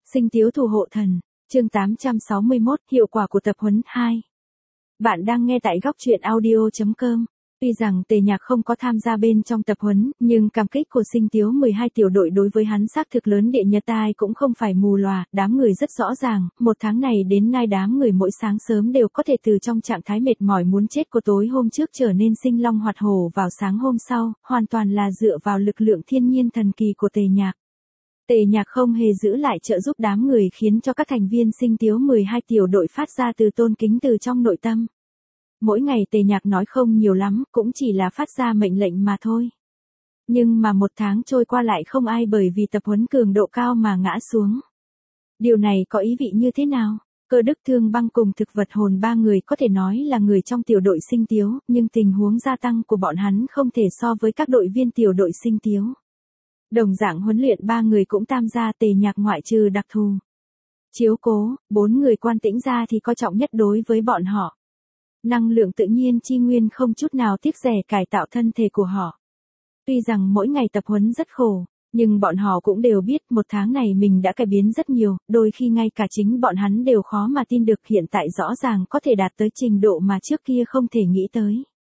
Sinh tiếu thủ hộ thần, chương 861, hiệu quả của tập huấn 2. Bạn đang nghe tại góc truyện audio.com. Tuy rằng Tề Nhạc không có tham gia bên trong tập huấn, nhưng cảm kích của Sinh tiếu 12 tiểu đội đối với hắn xác thực lớn địa nhật tai cũng không phải mù lòa, đám người rất rõ ràng, một tháng này đến nay đám người mỗi sáng sớm đều có thể từ trong trạng thái mệt mỏi muốn chết của tối hôm trước trở nên sinh long hoạt hổ vào sáng hôm sau, hoàn toàn là dựa vào lực lượng thiên nhiên thần kỳ của Tề Nhạc. Tề Nhạc không hề giữ lại trợ giúp đám người khiến cho các thành viên Sinh tiếu 12 tiểu đội phát ra từ tôn kính từ trong nội tâm. Mỗi ngày Tề Nhạc nói không nhiều lắm, cũng chỉ là phát ra mệnh lệnh mà thôi. Nhưng mà một tháng trôi qua lại không ai bởi vì tập huấn cường độ cao mà ngã xuống. Điều này có ý vị như thế nào? Cơ Đức Thương Băng cùng thực vật hồn ba người có thể nói là người trong tiểu đội Sinh tiếu, nhưng tình huống gia tăng của bọn hắn không thể so với các đội viên tiểu đội Sinh tiếu. Đồng dạng huấn luyện ba người cũng tham gia Tề Nhạc ngoại trừ đặc thù chiếu cố, 4 người quan tĩnh ra thì coi trọng nhất đối với bọn họ. Năng lượng tự nhiên chi nguyên không chút nào tiếc rẻ cải tạo thân thể của họ. Tuy rằng mỗi ngày tập huấn rất khổ, nhưng bọn họ cũng đều biết một tháng này mình đã cải biến rất nhiều, đôi khi ngay cả chính bọn hắn đều khó mà tin được hiện tại rõ ràng có thể đạt tới trình độ mà trước kia không thể nghĩ tới.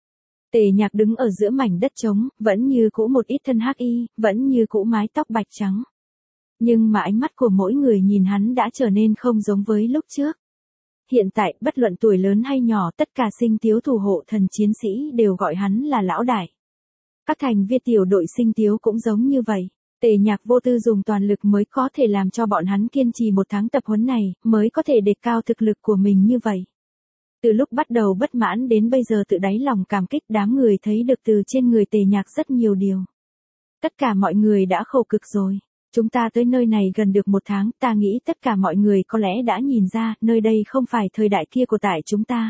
Tề Nhạc đứng ở giữa mảnh đất trống, vẫn như cũ một ít thân hắc y, vẫn như cũ mái tóc bạch trắng. Nhưng mà ánh mắt của mỗi người nhìn hắn đã trở nên không giống với lúc trước. Hiện tại, bất luận tuổi lớn hay nhỏ, tất cả Sinh tiếu thủ hộ thần chiến sĩ đều gọi hắn là lão đại. Các thành viên tiểu đội Sinh tiếu cũng giống như vậy. Tề Nhạc vô tư dùng toàn lực mới có thể làm cho bọn hắn kiên trì một tháng tập huấn này, mới có thể đề cao thực lực của mình như vậy. Từ lúc bắt đầu bất mãn đến bây giờ tự đáy lòng cảm kích, đám người thấy được từ trên người Tề Nhạc rất nhiều điều. Tất cả mọi người đã khổ cực rồi. Chúng ta tới nơi này gần được một tháng, ta nghĩ tất cả mọi người có lẽ đã nhìn ra, nơi đây không phải thời đại kia của tại chúng ta.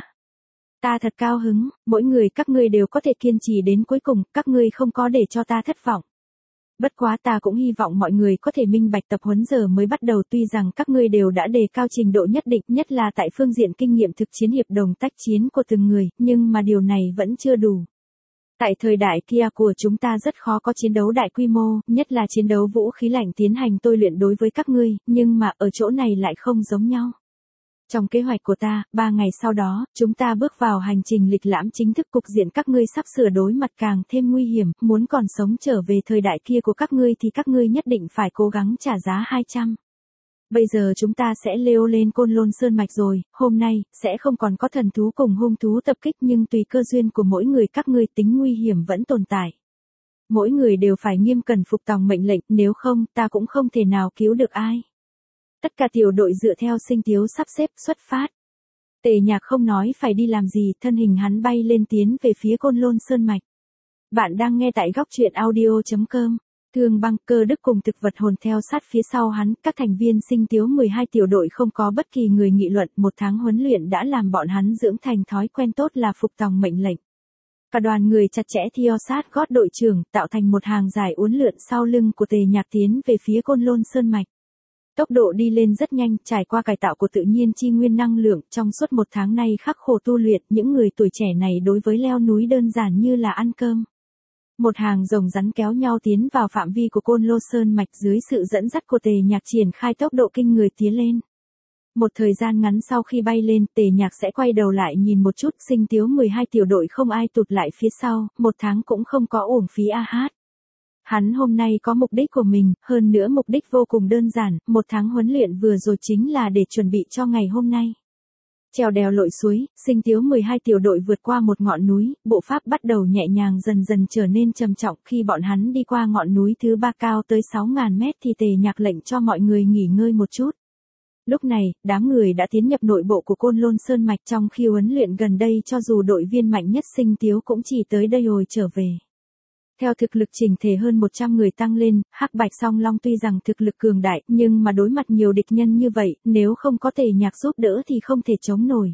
Ta thật cao hứng, mỗi người các ngươi đều có thể kiên trì đến cuối cùng, các ngươi không có để cho ta thất vọng. Bất quá ta cũng hy vọng mọi người có thể minh bạch tập huấn giờ mới bắt đầu, tuy rằng các ngươi đều đã đề cao trình độ nhất định, nhất là tại phương diện kinh nghiệm thực chiến hiệp đồng tác chiến của từng người, nhưng mà điều này vẫn chưa đủ. Tại thời đại kia của chúng ta rất khó có chiến đấu đại quy mô, nhất là chiến đấu vũ khí lạnh tiến hành tôi luyện đối với các ngươi, nhưng mà ở chỗ này lại không giống nhau. Trong kế hoạch của ta, 3 ngày sau đó, chúng ta bước vào hành trình lịch lãm chính thức, cục diện các ngươi sắp sửa đối mặt càng thêm nguy hiểm, muốn còn sống trở về thời đại kia của các ngươi thì các ngươi nhất định phải cố gắng trả giá 200. Bây giờ chúng ta sẽ leo lên Côn Lôn Sơn Mạch rồi, hôm nay, sẽ không còn có thần thú cùng hung thú tập kích, nhưng tùy cơ duyên của mỗi người các ngươi tính nguy hiểm vẫn tồn tại. Mỗi người đều phải nghiêm cẩn phục tòng mệnh lệnh, nếu không, ta cũng không thể nào cứu được ai. Tất cả tiểu đội dựa theo Sinh tiếu sắp xếp xuất phát. Tề Nhạc không nói phải đi làm gì, thân hình hắn bay lên tiến về phía Côn Lôn Sơn Mạch. Bạn đang nghe tại góc truyện audio.com. Thương Băng, Cơ Đức cùng thực vật hồn theo sát phía sau hắn, các thành viên Sinh tiếu 12 tiểu đội không có bất kỳ người nghị luận, một tháng huấn luyện đã làm bọn hắn dưỡng thành thói quen tốt là phục tòng mệnh lệnh. Cả đoàn người chặt chẽ theo sát gót đội trưởng, tạo thành một hàng dài uốn lượn sau lưng của Tề Nhạc tiến về phía Côn Lôn Sơn Mạch. Tốc độ đi lên rất nhanh, trải qua cải tạo của tự nhiên chi nguyên năng lượng, trong suốt một tháng nay khắc khổ tu luyện, những người tuổi trẻ này đối với leo núi đơn giản như là ăn cơm. Một hàng rồng rắn kéo nhau tiến vào phạm vi của Côn Lôn Sơn Mạch dưới sự dẫn dắt của Tề Nhạc triển khai tốc độ kinh người tiến lên. Một thời gian ngắn sau khi bay lên, Tề Nhạc sẽ quay đầu lại nhìn một chút, Sinh tiếu 12 tiểu đội không ai tụt lại phía sau, một tháng cũng không có uổng phí a hát. Hắn hôm nay có mục đích của mình, hơn nữa mục đích vô cùng đơn giản, một tháng huấn luyện vừa rồi chính là để chuẩn bị cho ngày hôm nay. Trèo đèo lội suối, Sinh tiếu 12 tiểu đội vượt qua một ngọn núi, bộ pháp bắt đầu nhẹ nhàng dần dần trở nên trầm trọng, khi bọn hắn đi qua ngọn núi thứ 3 cao tới 6.000 mét thì Tề Nhạc lệnh cho mọi người nghỉ ngơi một chút. Lúc này, đám người đã tiến nhập nội bộ của Côn Lôn Sơn Mạch, trong khi huấn luyện gần đây cho dù đội viên mạnh nhất Sinh tiếu cũng chỉ tới đây rồi trở về. Theo thực lực chỉnh thể hơn 100 người tăng lên, Hắc Bạch Song Long tuy rằng thực lực cường đại, nhưng mà đối mặt nhiều địch nhân như vậy, nếu không có Tề Nhạc giúp đỡ thì không thể chống nổi.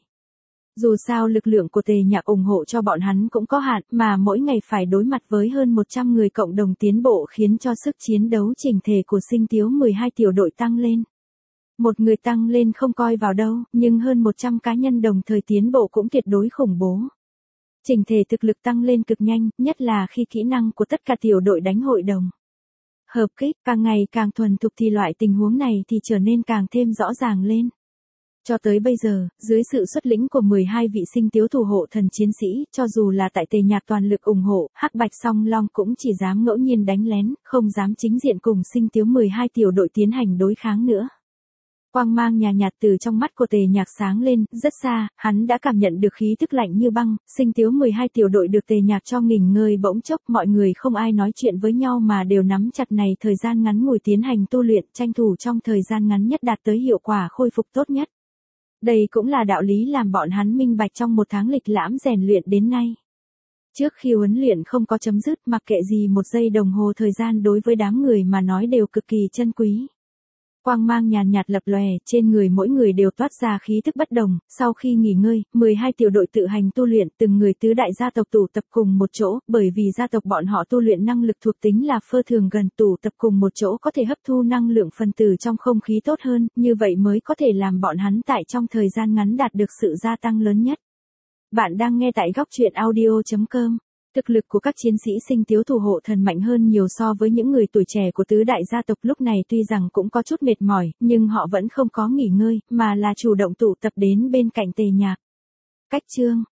Dù sao lực lượng của Tề Nhạc ủng hộ cho bọn hắn cũng có hạn, mà mỗi ngày phải đối mặt với hơn 100 người cộng đồng tiến bộ khiến cho sức chiến đấu chỉnh thể của Sinh tiếu 12 tiểu đội tăng lên. Một người tăng lên không coi vào đâu, nhưng hơn 100 cá nhân đồng thời tiến bộ cũng tuyệt đối khủng bố. Chỉnh thể thực lực tăng lên cực nhanh, nhất là khi kỹ năng của tất cả tiểu đội đánh hội đồng. hợp kích, càng ngày càng thuần thục thì loại tình huống này thì trở nên càng thêm rõ ràng lên. Cho tới bây giờ, dưới sự xuất lĩnh của 12 vị sinh tiếu thủ hộ thần chiến sĩ, cho dù là tại Tề Nhạc toàn lực ủng hộ, Hắc Bạch Song Long cũng chỉ dám ngẫu nhiên đánh lén, không dám chính diện cùng sinh tiếu 12 tiểu đội tiến hành đối kháng nữa. Quang mang nhàn nhạt từ trong mắt của Tề Nhạc sáng lên, rất xa, hắn đã cảm nhận được khí tức lạnh như băng, sinh tiếu 12 tiểu đội được Tề Nhạc cho nghỉ ngơi bỗng chốc, mọi người không ai nói chuyện với nhau mà đều nắm chặt này thời gian ngắn ngủi tiến hành tu luyện, tranh thủ trong thời gian ngắn nhất đạt tới hiệu quả khôi phục tốt nhất. Đây cũng là đạo lý làm bọn hắn minh bạch trong một tháng lịch lãm rèn luyện đến nay. Trước khi huấn luyện không có chấm dứt, mặc kệ gì một giây đồng hồ thời gian đối với đám người mà nói đều cực kỳ chân quý. Quang mang nhàn nhạt lập lòe, trên người mỗi người đều toát ra khí thức bất đồng, sau khi nghỉ ngơi, 12 tiểu đội tự hành tu luyện, từng người tứ đại gia tộc tụ tập cùng một chỗ, bởi vì gia tộc bọn họ tu luyện năng lực thuộc tính là phơ thường gần, tụ tập cùng một chỗ có thể hấp thu năng lượng phân tử trong không khí tốt hơn, như vậy mới có thể làm bọn hắn tại trong thời gian ngắn đạt được sự gia tăng lớn nhất. Bạn đang nghe tại góc truyện audio.com. Thực lực của các chiến sĩ sinh tiếu thủ hộ thần mạnh hơn nhiều so với những người tuổi trẻ của tứ đại gia tộc lúc này, tuy rằng cũng có chút mệt mỏi, nhưng họ vẫn không có nghỉ ngơi, mà là chủ động tụ tập đến bên cạnh Tề Nhạc. Cách chương